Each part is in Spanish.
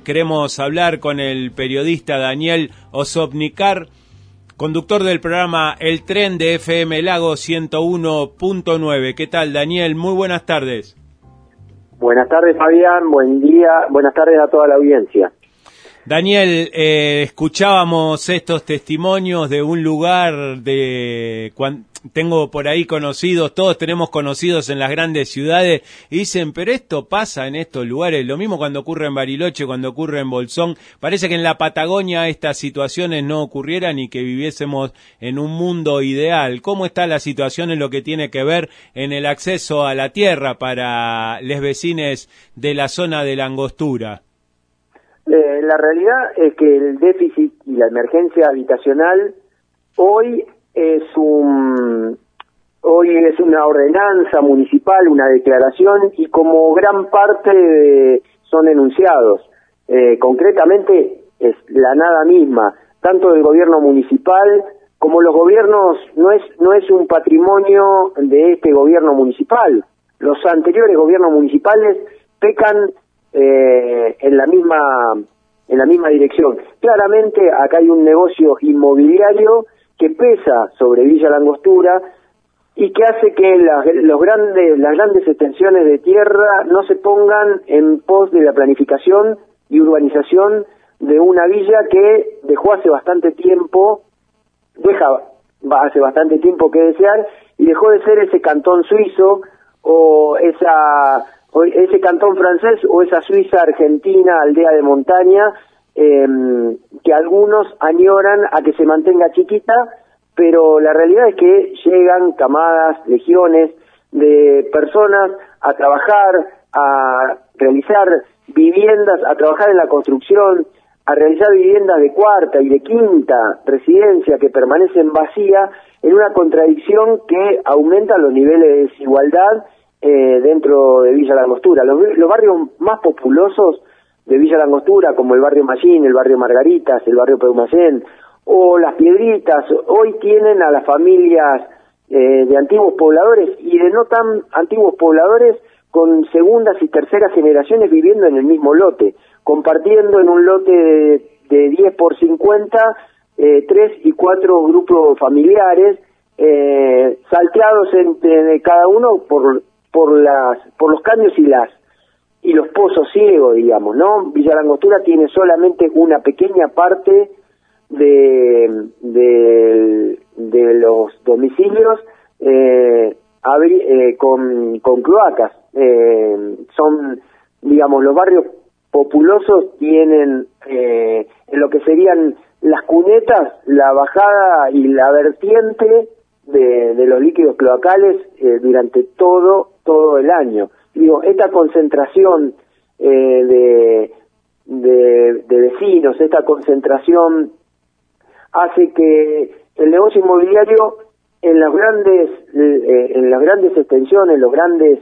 Queremos hablar con el periodista Daniel Osobnikar, conductor del programa El Tren de FM Lago 101.9. ¿Qué tal, Daniel? Muy buenas tardes. Buenas tardes, Fabián. Buen día. Buenas tardes a toda la audiencia. Daniel, escuchábamos estos testimonios de un lugar tengo por ahí conocidos, todos tenemos conocidos en las grandes ciudades, y dicen, pero esto pasa en estos lugares, lo mismo cuando ocurre en Bariloche, cuando ocurre en Bolsón. Parece que en la Patagonia estas situaciones no ocurrieran y que viviésemos en un mundo ideal. ¿Cómo está la situación en lo que tiene que ver en el acceso a la tierra para los vecinos de la zona de la Angostura? La realidad es que el déficit y la emergencia habitacional hoy es una ordenanza municipal, una declaración, y como gran parte son enunciados. Concretamente es la nada misma, tanto del gobierno municipal como los gobiernos. No es un patrimonio de este gobierno municipal. Los anteriores gobiernos municipales pecan en la misma dirección. Claramente acá hay un negocio inmobiliario que pesa sobre Villa La Angostura y que hace que las grandes extensiones de tierra no se pongan en pos de la planificación y urbanización de una villa que dejó hace bastante tiempo que desear, y dejó de ser ese cantón suizo o ese cantón francés o esa Suiza argentina, aldea de montaña, que algunos añoran a que se mantenga chiquita, pero la realidad es que llegan camadas, legiones de personas a trabajar, a realizar viviendas, a trabajar en la construcción, a realizar viviendas de cuarta y de quinta residencia que permanecen vacías, en una contradicción que aumenta los niveles de desigualdad dentro de Villa La Angostura. Los barrios más populosos de Villa La Angostura, como el barrio Mallín, el barrio Margaritas, el barrio Peumacén o Las Piedritas, hoy tienen a las familias de antiguos pobladores y de no tan antiguos pobladores con segundas y terceras generaciones viviendo en el mismo lote, compartiendo en un lote de 10 por 50, 3 y 4 grupos familiares, salteados entre cada uno por los caños y los pozos ciegos, digamos, ¿no? Villa La Angostura tiene solamente una pequeña parte de los domicilios con cloacas. Son, digamos, los barrios populosos tienen en lo que serían las cunetas, la bajada y la vertiente de los líquidos cloacales durante todo el año. Digo, esta concentración de vecinos, esta concentración hace que el negocio inmobiliario en las grandes extensiones, los grandes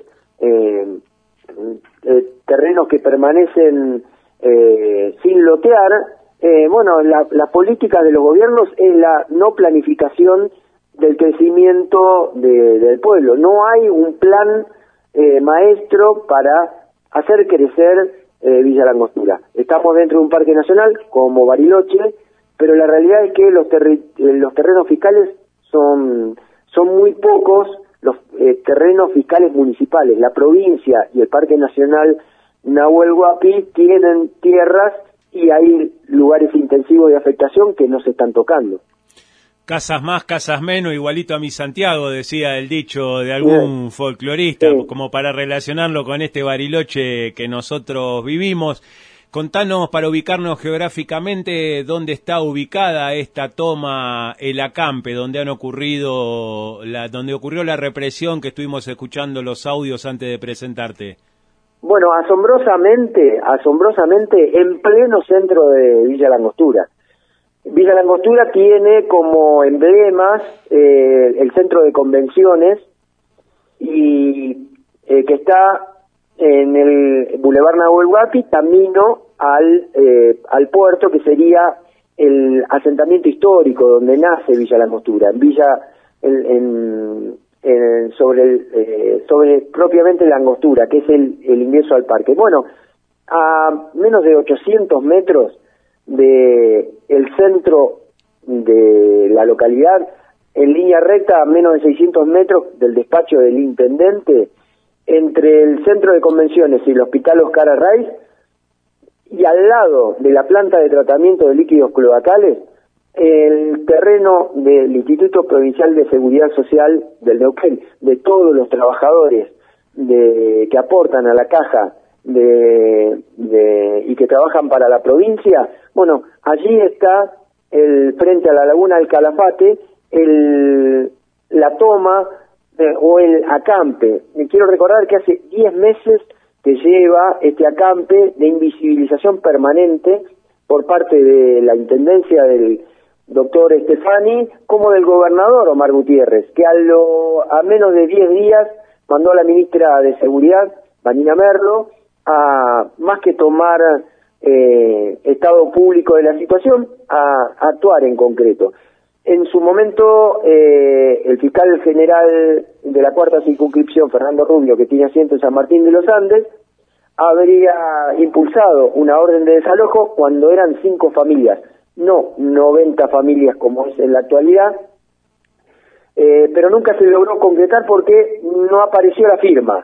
terrenos que permanecen sin lotear, la política de los gobiernos es la no planificación del crecimiento del pueblo. No hay un plan maestro para hacer crecer Villa La Angostura. Estamos dentro de un parque nacional como Bariloche, pero la realidad es que los terrenos fiscales son muy pocos, los terrenos fiscales municipales. La provincia y el Parque Nacional Nahuel Huapi tienen tierras y hay lugares intensivos de afectación que no se están tocando. Casas más, casas menos, igualito a mi Santiago, decía el dicho de algún folclorista, como para relacionarlo con este Bariloche que nosotros vivimos. Contanos, para ubicarnos geográficamente, dónde está ubicada esta toma El Acampe, donde ocurrió la represión que estuvimos escuchando los audios antes de presentarte. Bueno, asombrosamente, en pleno centro de Villa La Angostura. Villa La Angostura tiene como emblemas el centro de convenciones y que está en el Boulevard Nahuel Huapi, camino al puerto, que sería el asentamiento histórico donde nace Villa La Angostura, sobre propiamente La Angostura, que es el ingreso al parque. Bueno, a menos de 800 metros de el centro de la localidad, en línea recta a menos de 600 metros del despacho del intendente, entre el centro de convenciones y el hospital Oscar Arraiz, y al lado de la planta de tratamiento de líquidos cloacales, el terreno del Instituto Provincial de Seguridad Social del Neuquén, de todos los trabajadores que aportan a la caja y que trabajan para la provincia. Bueno, allí está frente a la laguna del Calafate la toma o el acampe. Quiero recordar que hace 10 meses que lleva este acampe de invisibilización permanente por parte de la intendencia del doctor Stefani, como del gobernador Omar Gutiérrez, que a menos de 10 días mandó a la ministra de Seguridad, Vanina Merlo, a más que tomar estado público de la situación, a actuar en concreto. En su momento, el fiscal general de la cuarta circunscripción, Fernando Rubio, que tiene asiento en San Martín de los Andes, habría impulsado una orden de desalojo cuando eran 5 familias, no 90 familias como es en la actualidad, pero nunca se logró concretar porque no apareció la firma.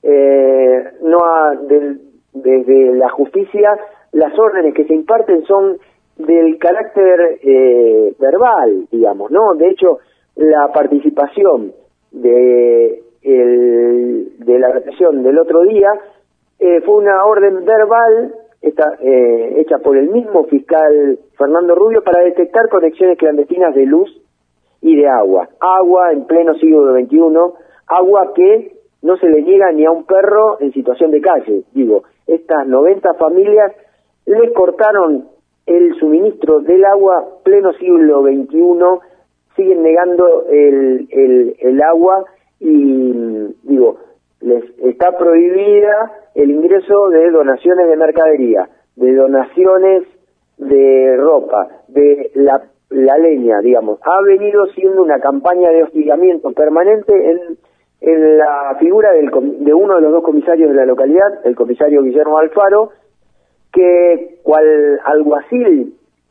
Desde la justicia, las órdenes que se imparten son del carácter verbal, digamos, ¿no? De hecho, la participación de la represión del otro día fue una orden verbal hecha por el mismo fiscal Fernando Rubio para detectar conexiones clandestinas de luz y de agua. Agua en pleno siglo XXI, agua que no se le llega ni a un perro en situación de calle. Digo, estas 90 familias les cortaron el suministro del agua pleno siglo XXI, siguen negando el agua y, digo, les está prohibida el ingreso de donaciones de mercadería, de donaciones de ropa, de la leña, digamos. Ha venido siendo una campaña de hostigamiento permanente en la figura de uno de los 2 comisarios de la localidad, el comisario Guillermo Alfaro, que cual alguacil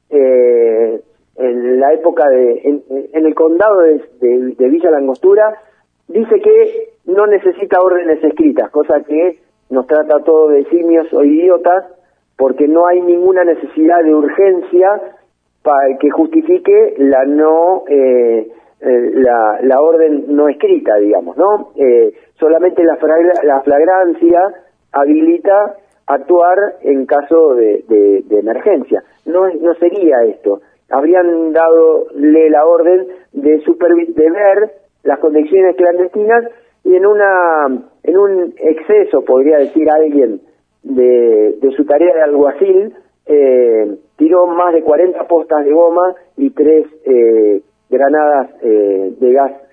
en la época en el condado de Villa Langostura, dice que no necesita órdenes escritas, cosa que nos trata todo de simios o idiotas, porque no hay ninguna necesidad de urgencia para que justifique la orden no escrita, digamos, ¿no? Solamente la flagrancia habilita actuar en caso de emergencia. No sería esto. Habrían dadole la orden de ver las conexiones clandestinas y en un exceso, podría decir alguien, de su tarea de alguacil, tiró más de 40 postas de goma y 3 granadas de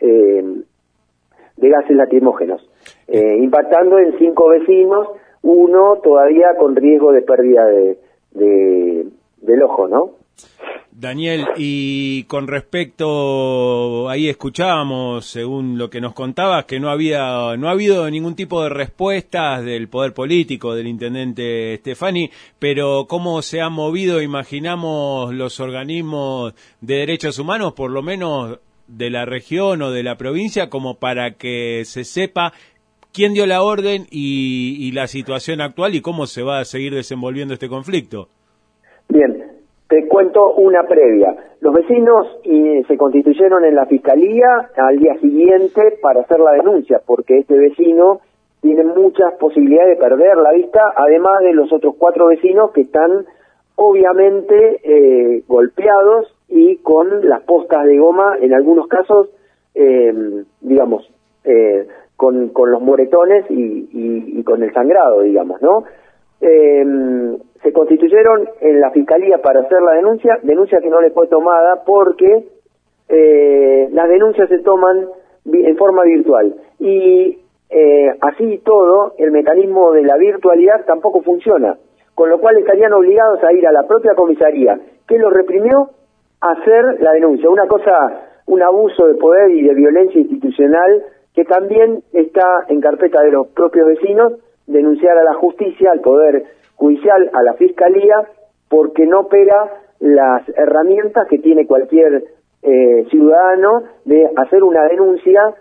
gases lacrimógenos, impactando en 5 vecinos, uno todavía con riesgo de pérdida del ojo, ¿no? Daniel, y con respecto, ahí escuchábamos, según lo que nos contabas, que no ha habido ningún tipo de respuestas del poder político, del intendente Stefani, pero ¿cómo se han movido, imaginamos, los organismos de derechos humanos, por lo menos de la región o de la provincia, como para que se sepa quién dio la orden y la situación actual y cómo se va a seguir desenvolviendo este conflicto? Bien. Te cuento una previa. Los vecinos se constituyeron en la fiscalía al día siguiente para hacer la denuncia, porque este vecino tiene muchas posibilidades de perder la vista, además de los otros 4 vecinos que están obviamente golpeados y con las postas de goma, en algunos casos, digamos, con los moretones y con el sangrado, digamos, ¿no? Se constituyeron en la fiscalía para hacer la denuncia que no le fue tomada porque las denuncias se toman en forma virtual y así todo el mecanismo de la virtualidad tampoco funciona, con lo cual estarían obligados a ir a la propia comisaría que los reprimió a hacer la denuncia, un abuso de poder y de violencia institucional que también está en carpeta de los propios vecinos, denunciar a la justicia, al poder judicial a la Fiscalía porque no opera las herramientas que tiene cualquier ciudadano de hacer una denuncia,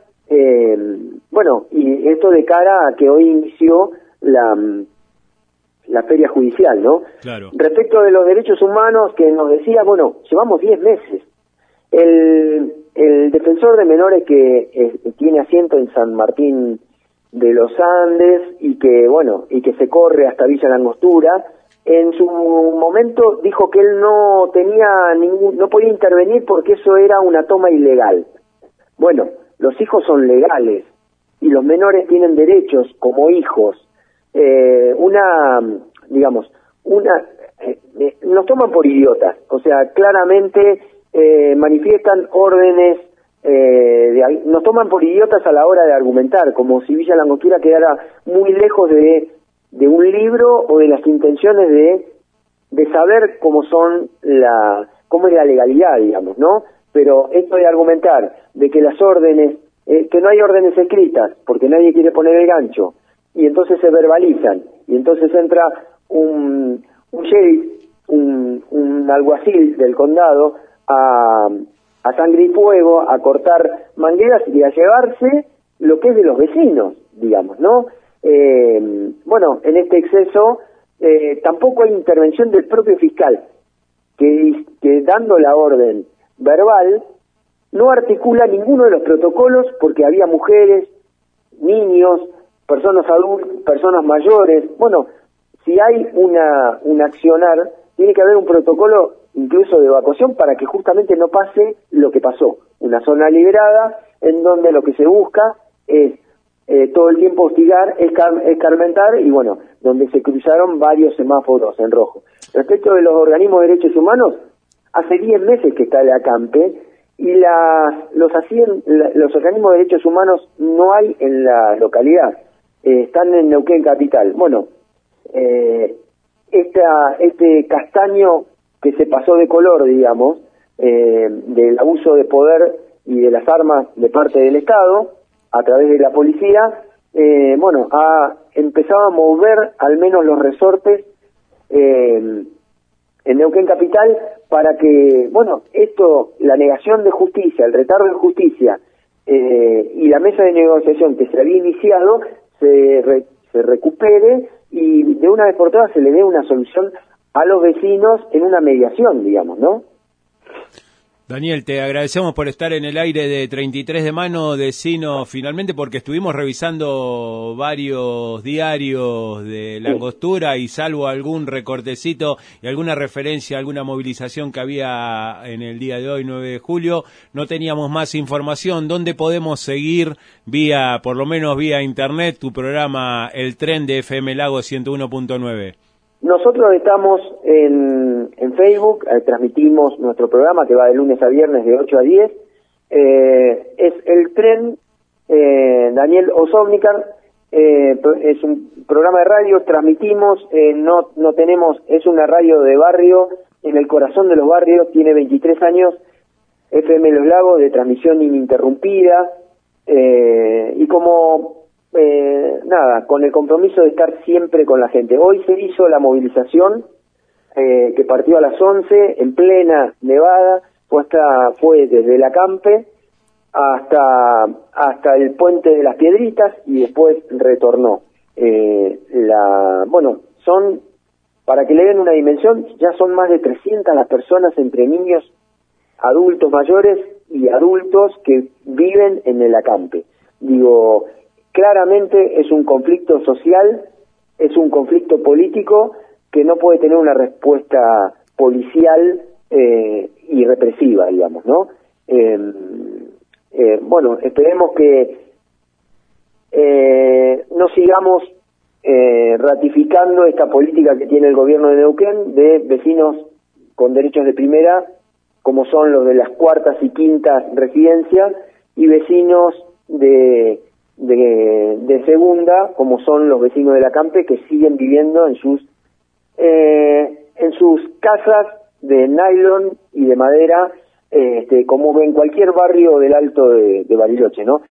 y esto de cara a que hoy inició la feria judicial, ¿no? Claro. Respecto de los derechos humanos que nos decía, llevamos 10 meses. El defensor de menores que tiene asiento en San Martín de los Andes y que se corre hasta Villa Langostura, en su momento dijo que él no podía intervenir porque eso era una toma ilegal. Bueno, los hijos son legales y los menores tienen derechos como hijos. Nos toman por idiotas, o sea, claramente manifiestan órdenes, nos toman por idiotas a la hora de argumentar, como si Villa Langostura quedara muy lejos de un libro o de las intenciones de saber cómo es la legalidad, digamos, ¿no? Pero esto de argumentar de que las órdenes, que no hay órdenes escritas, porque nadie quiere poner el gancho, y entonces se verbalizan, y entonces entra un sheriff, un alguacil del condado a sangre y fuego, a cortar mangueras y a llevarse lo que es de los vecinos, digamos, ¿no? En este exceso tampoco hay intervención del propio fiscal, que dando la orden verbal no articula ninguno de los protocolos porque había mujeres, niños, personas adultas, personas mayores. Si hay un accionar, tiene que haber un protocolo incluso de evacuación para que justamente no pase lo que pasó. Una zona liberada en donde lo que se busca es todo el tiempo hostigar, escarmentar y donde se cruzaron varios semáforos en rojo. Respecto de los organismos de derechos humanos, hace 10 meses que está el ACAMPE y los organismos de derechos humanos no hay en la localidad, están en Neuquén Capital. Este castaño que se pasó de color, digamos, del abuso de poder y de las armas de parte del Estado a través de la policía, ha empezado a mover al menos los resortes en Neuquén Capital para que, la negación de justicia, el retardo de justicia y la mesa de negociación que se había iniciado se recupere y de una vez por todas se le dé una solución a los vecinos en una mediación, digamos, ¿no? Daniel, te agradecemos por estar en el aire de 33 de mano. Decinos finalmente, porque estuvimos revisando varios diarios de Langostura y salvo algún recortecito y alguna referencia, alguna movilización que había en el día de hoy, 9 de julio, no teníamos más información. ¿Dónde podemos seguir por lo menos vía internet, tu programa El Tren de FM Lago 101.9? Nosotros estamos en Facebook, transmitimos nuestro programa que va de lunes a viernes de 8 a 10. Es El Tren, Daniel Osovnikar, es un programa de radio, transmitimos, no tenemos, es una radio de barrio, en el corazón de los barrios, tiene 23 años, FM Los Lagos, de transmisión ininterrumpida, y con el compromiso de estar siempre con la gente. Hoy se hizo la movilización que partió a las 11 en plena nevada, fue desde el Acampe hasta el Puente de las Piedritas y después retornó. Son, para que le den una dimensión, ya son más de 300 las personas entre niños, adultos mayores y adultos que viven en el Acampe. Claramente es un conflicto social, es un conflicto político que no puede tener una respuesta policial y represiva, digamos, ¿no? Esperemos que no sigamos ratificando esta política que tiene el gobierno de Neuquén de vecinos con derechos de primera, como son los de las cuartas y quintas residencias, y vecinos de segunda, como son los vecinos de la Campe, que siguen viviendo en sus casas de nylon y de madera, como en cualquier barrio del Alto de Bariloche, ¿no?